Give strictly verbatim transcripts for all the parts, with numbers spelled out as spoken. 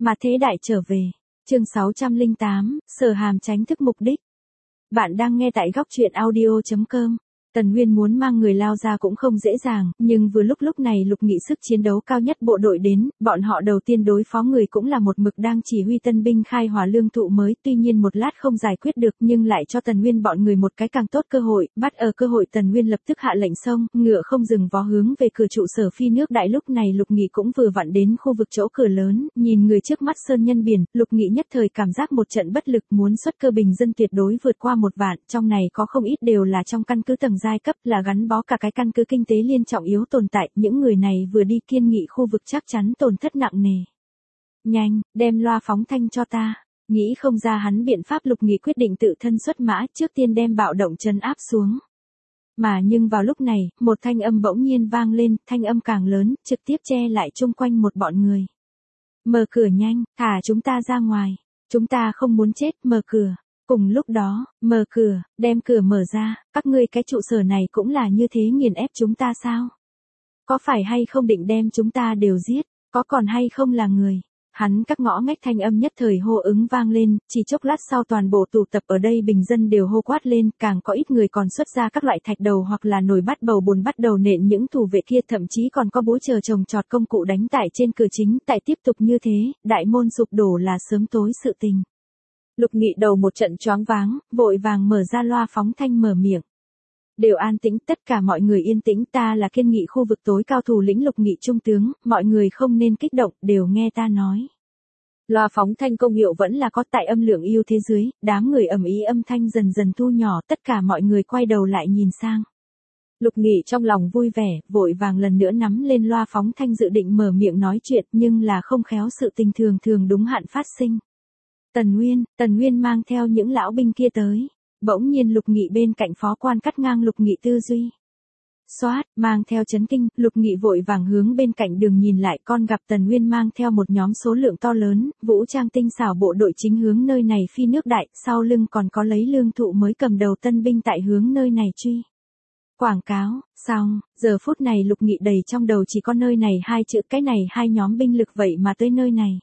Mà thế đại trở về. Chương sáu trăm lẻ tám, Sở Hàm tránh thức mục đích. Bạn đang nghe tại góc truyện audio chấm com. Tần Nguyên muốn mang người lao ra cũng không dễ dàng, nhưng vừa lúc lúc này Lục Nghị sức chiến đấu cao nhất bộ đội đến, bọn họ đầu tiên đối phó người cũng là một mực đang chỉ huy tân binh khai hỏa lương thụ mới, tuy nhiên một lát không giải quyết được nhưng lại cho Tần Nguyên bọn người một cái càng tốt cơ hội, bắt ở cơ hội Tần Nguyên lập tức hạ lệnh xông, ngựa không dừng vó hướng về cửa trụ sở phi nước đại. Lúc này Lục Nghị cũng vừa vặn đến khu vực chỗ cửa lớn, nhìn người trước mắt sơn nhân biển, Lục Nghị nhất thời cảm giác một trận bất lực, muốn xuất cơ bình dân tuyệt đối vượt qua một vạn, trong này có không ít đều là trong căn cứ tầng giai cấp, là gắn bó cả cái căn cứ kinh tế liên trọng yếu tồn tại, những người này vừa đi kiên nghị khu vực chắc chắn tổn thất nặng nề. Nhanh, đem loa phóng thanh cho ta. Nghĩ không ra hắn biện pháp, Lục Nghị quyết định tự thân xuất mã, trước tiên đem bạo động trấn áp xuống. Mà nhưng vào lúc này, một thanh âm bỗng nhiên vang lên, thanh âm càng lớn, trực tiếp che lại chung quanh một bọn người. Mở cửa nhanh, thả chúng ta ra ngoài. Chúng ta không muốn chết, mở cửa. Cùng lúc đó, mở cửa, đem cửa mở ra, các ngươi cái trụ sở này cũng là như thế nghiền ép chúng ta sao? Có phải hay không định đem chúng ta đều giết, có còn hay không là người? Hắn các ngõ ngách thanh âm nhất thời hô ứng vang lên, chỉ chốc lát sau toàn bộ tụ tập ở đây bình dân đều hô quát lên, càng có ít người còn xuất ra các loại thạch đầu hoặc là nồi bắt bầu bùn bắt đầu nện những thủ vệ kia, thậm chí còn có búa chờ trồng trọt công cụ đánh tại trên cửa chính. Tại tiếp tục như thế, đại môn sụp đổ là sớm tối sự tình. Lục Nghị đầu một trận choáng váng, vội vàng mở ra loa phóng thanh mở miệng. Đều an tĩnh, tất cả mọi người yên tĩnh, ta là kiên nghị khu vực tối cao thủ lĩnh Lục Nghị trung tướng, mọi người không nên kích động, đều nghe ta nói. Loa phóng thanh công hiệu vẫn là có, tại âm lượng ưu thế dưới, đám người ầm ĩ âm thanh dần dần thu nhỏ, tất cả mọi người quay đầu lại nhìn sang. Lục Nghị trong lòng vui vẻ, vội vàng lần nữa nắm lên loa phóng thanh dự định mở miệng nói chuyện, nhưng là không khéo sự tình thường thường đúng hạn phát sinh. Tần Nguyên, Tần Nguyên mang theo những lão binh kia tới. Bỗng nhiên Lục Nghị bên cạnh phó quan cắt ngang Lục Nghị tư duy. Xoát, mang theo chấn kinh, Lục Nghị vội vàng hướng bên cạnh đường nhìn lại, con gặp Tần Nguyên mang theo một nhóm số lượng to lớn, vũ trang tinh xảo bộ đội chính hướng nơi này phi nước đại, sau lưng còn có lấy lương thụ mới cầm đầu tân binh tại hướng nơi này truy. Quảng cáo, xong, giờ phút này Lục Nghị đầy trong đầu chỉ có nơi này hai chữ, cái này hai nhóm binh lực vậy mà tới nơi này.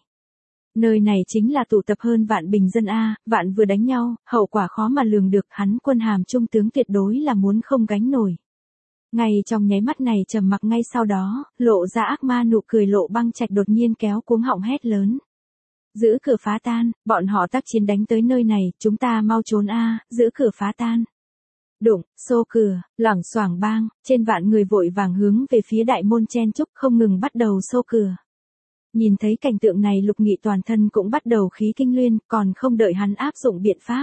Nơi này chính là tụ tập hơn vạn bình dân A, vạn vừa đánh nhau, hậu quả khó mà lường được, hắn quân hàm trung tướng tuyệt đối là muốn không gánh nổi. Ngay trong nháy mắt này trầm mặc, ngay sau đó, lộ ra ác ma nụ cười, Lộ Băng Trạch đột nhiên kéo cuống họng hét lớn. Giữ cửa phá tan, bọn họ tác chiến đánh tới nơi này, chúng ta mau trốn A, giữ cửa phá tan. Đụng, xô cửa, loảng xoảng bang, trên vạn người vội vàng hướng về phía đại môn chen chúc, không ngừng bắt đầu xô cửa. Nhìn thấy cảnh tượng này Lục Nghị toàn thân cũng bắt đầu khí kinh luyên, còn không đợi hắn áp dụng biện pháp.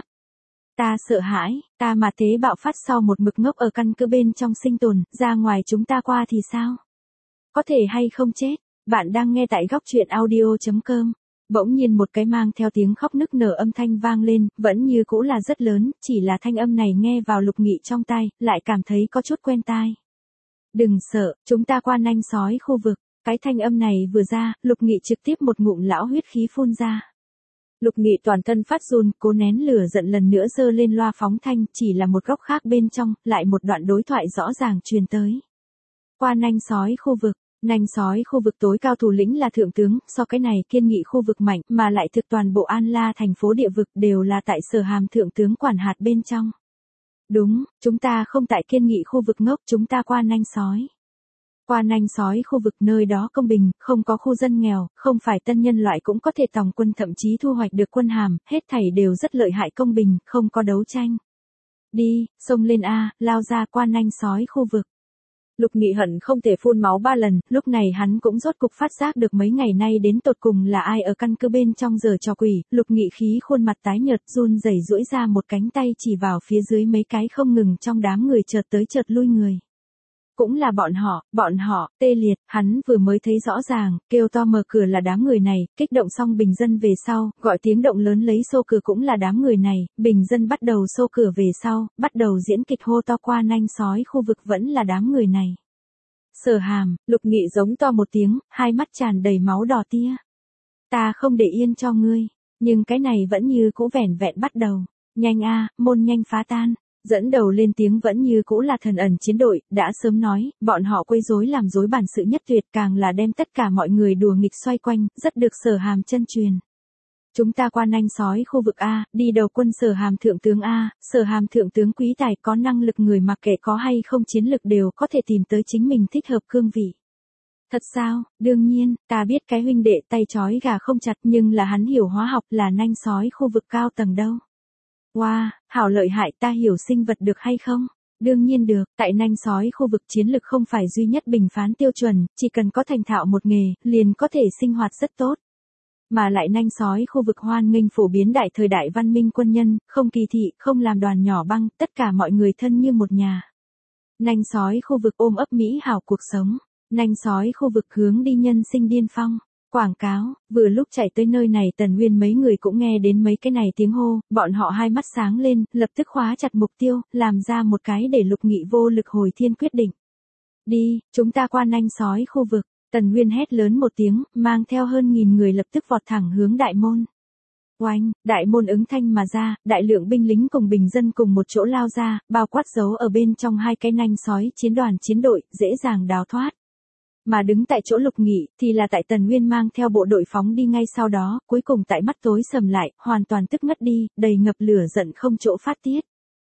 Ta sợ hãi, ta mà thế bạo phát sau một mực ngốc ở căn cứ bên trong sinh tồn, ra ngoài chúng ta qua thì sao? Có thể hay không chết? Bạn đang nghe tại góc truyện audio chấm com. Bỗng nhiên một cái mang theo tiếng khóc nức nở âm thanh vang lên, vẫn như cũ là rất lớn, chỉ là thanh âm này nghe vào Lục Nghị trong tai, lại cảm thấy có chút quen tai. Đừng sợ, chúng ta qua nanh sói khu vực. Cái thanh âm này vừa ra, Lục Nghị trực tiếp một ngụm lão huyết khí phun ra. Lục Nghị toàn thân phát run, cố nén lửa giận lần nữa giơ lên loa phóng thanh, chỉ là một góc khác bên trong, lại một đoạn đối thoại rõ ràng truyền tới. Qua nanh sói khu vực, nanh sói khu vực tối cao thủ lĩnh là thượng tướng, so cái này kiên nghị khu vực mạnh, mà lại thực toàn bộ An La thành phố địa vực đều là tại Sở Hàm thượng tướng quản hạt bên trong. Đúng, chúng ta không tại kiên nghị khu vực ngốc, chúng ta qua nanh sói. Qua nanh sói khu vực, nơi đó công bình, không có khu dân nghèo, không phải tân nhân loại cũng có thể tòng quân, thậm chí thu hoạch được quân hàm, hết thảy đều rất lợi hại, công bình, không có đấu tranh. Đi, xông lên A, lao ra qua nanh sói khu vực. Lục Nghị hận không thể phun máu ba lần, lúc này hắn cũng rốt cục phát giác được mấy ngày nay đến tột cùng là ai ở căn cứ bên trong giờ trò quỷ. Lục Nghị khí khuôn mặt tái nhợt, run rẩy duỗi ra một cánh tay chỉ vào phía dưới mấy cái không ngừng trong đám người chợt tới chợt lui người. Cũng là bọn họ, bọn họ, tê liệt, hắn vừa mới thấy rõ ràng, kêu to mở cửa là đám người này, kích động xong bình dân về sau, gọi tiếng động lớn lấy xô cửa cũng là đám người này, bình dân bắt đầu xô cửa về sau, bắt đầu diễn kịch hô to qua nanh sói khu vực vẫn là đám người này. Sở Hàm, Lục Nghị giống to một tiếng, hai mắt tràn đầy máu đỏ tia. Ta không để yên cho ngươi, nhưng cái này vẫn như cũ vẻn vẹn bắt đầu, nhanh a, môn nhanh phá tan. Dẫn đầu lên tiếng vẫn như cũ là thần ẩn chiến đội, đã sớm nói, bọn họ quấy rối làm rối bản sự nhất tuyệt, càng là đem tất cả mọi người đùa nghịch xoay quanh, rất được Sở Hàm chân truyền. Chúng ta qua nanh sói khu vực A, đi đầu quân Sở Hàm thượng tướng A, Sở Hàm thượng tướng quý tài có năng lực người mặc kệ có hay không chiến lực đều có thể tìm tới chính mình thích hợp cương vị. Thật sao, đương nhiên, ta biết cái huynh đệ tay trói gà không chặt nhưng là hắn hiểu hóa học là nanh sói khu vực cao tầng đâu. Wow, hảo lợi hại, ta hiểu sinh vật được hay không? Đương nhiên được, tại nanh sói khu vực chiến lực không phải duy nhất bình phán tiêu chuẩn, chỉ cần có thành thạo một nghề, liền có thể sinh hoạt rất tốt. Mà lại nanh sói khu vực hoan nghênh phổ biến đại thời đại văn minh quân nhân, không kỳ thị, không làm đoàn nhỏ băng, tất cả mọi người thân như một nhà. Nanh sói khu vực ôm ấp mỹ hảo cuộc sống. Nanh sói khu vực hướng đi nhân sinh điên phong. Quảng cáo, vừa lúc chạy tới nơi này Tần Nguyên mấy người cũng nghe đến mấy cái này tiếng hô, bọn họ hai mắt sáng lên, lập tức khóa chặt mục tiêu, làm ra một cái để Lục Nghị vô lực hồi thiên quyết định. Đi, chúng ta qua nanh sói khu vực, Tần Nguyên hét lớn một tiếng, mang theo hơn nghìn người lập tức vọt thẳng hướng đại môn. Oanh, đại môn ứng thanh mà ra, đại lượng binh lính cùng bình dân cùng một chỗ lao ra, bao quát giấu ở bên trong hai cái nanh sói chiến đoàn chiến đội, dễ dàng đào thoát. Mà đứng tại chỗ Lục Nghị, thì là tại Tần Nguyên mang theo bộ đội phóng đi ngay sau đó, cuối cùng tại mắt tối sầm lại, hoàn toàn tức ngất đi, đầy ngập lửa giận không chỗ phát tiết.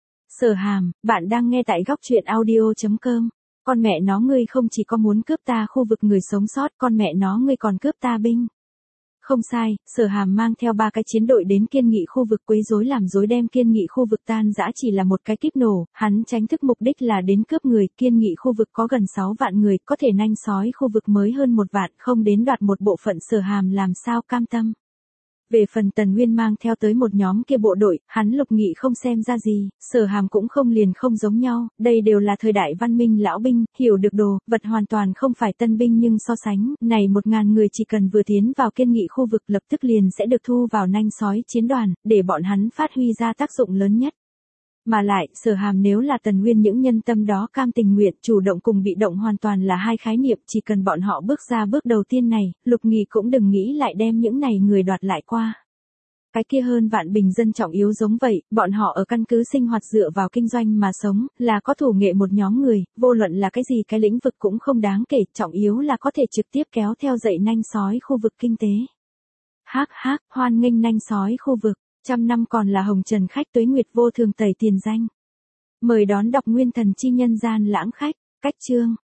Sở Hàm, bạn đang nghe tại góc truyện audio chấm com. Con mẹ nó ngươi không chỉ có muốn cướp ta khu vực người sống sót, con mẹ nó ngươi còn cướp ta binh. Không sai, Sở Hàm mang theo ba cái chiến đội đến Kiên Nghị khu vực quấy rối làm rối đem Kiên Nghị khu vực tan rã chỉ là một cái kíp nổ, hắn tránh thức mục đích là đến cướp người, Kiên Nghị khu vực có gần sáu vạn người, có thể nanh sói khu vực mới hơn một vạn, không đến đoạt một bộ phận Sở Hàm làm sao cam tâm. Về phần Tần Nguyên mang theo tới một nhóm kia bộ đội, hắn Lục Nghị không xem ra gì, Sở Hàm cũng không liền không giống nhau, đây đều là thời đại văn minh lão binh, hiểu được đồ, vật hoàn toàn không phải tân binh nhưng so sánh, này một ngàn người chỉ cần vừa tiến vào Kiên Nghị khu vực lập tức liền sẽ được thu vào nanh sói chiến đoàn, để bọn hắn phát huy ra tác dụng lớn nhất. Mà lại, Sở Hàm nếu là Tần Nguyên những nhân tâm đó cam tình nguyện, chủ động cùng bị động hoàn toàn là hai khái niệm, chỉ cần bọn họ bước ra bước đầu tiên này, Lục Nghị cũng đừng nghĩ lại đem những này người đoạt lại qua. Cái kia hơn vạn bình dân trọng yếu giống vậy, bọn họ ở căn cứ sinh hoạt dựa vào kinh doanh mà sống, là có thủ nghệ một nhóm người, vô luận là cái gì cái lĩnh vực cũng không đáng kể, trọng yếu là có thể trực tiếp kéo theo dậy nanh sói khu vực kinh tế. Hác hác, hoan nghênh nanh sói khu vực. Trăm năm còn là hồng trần khách tuế nguyệt vô thường tẩy tiền danh. Mời đón đọc nguyên thần chi nhân gian lãng khách, cách chương.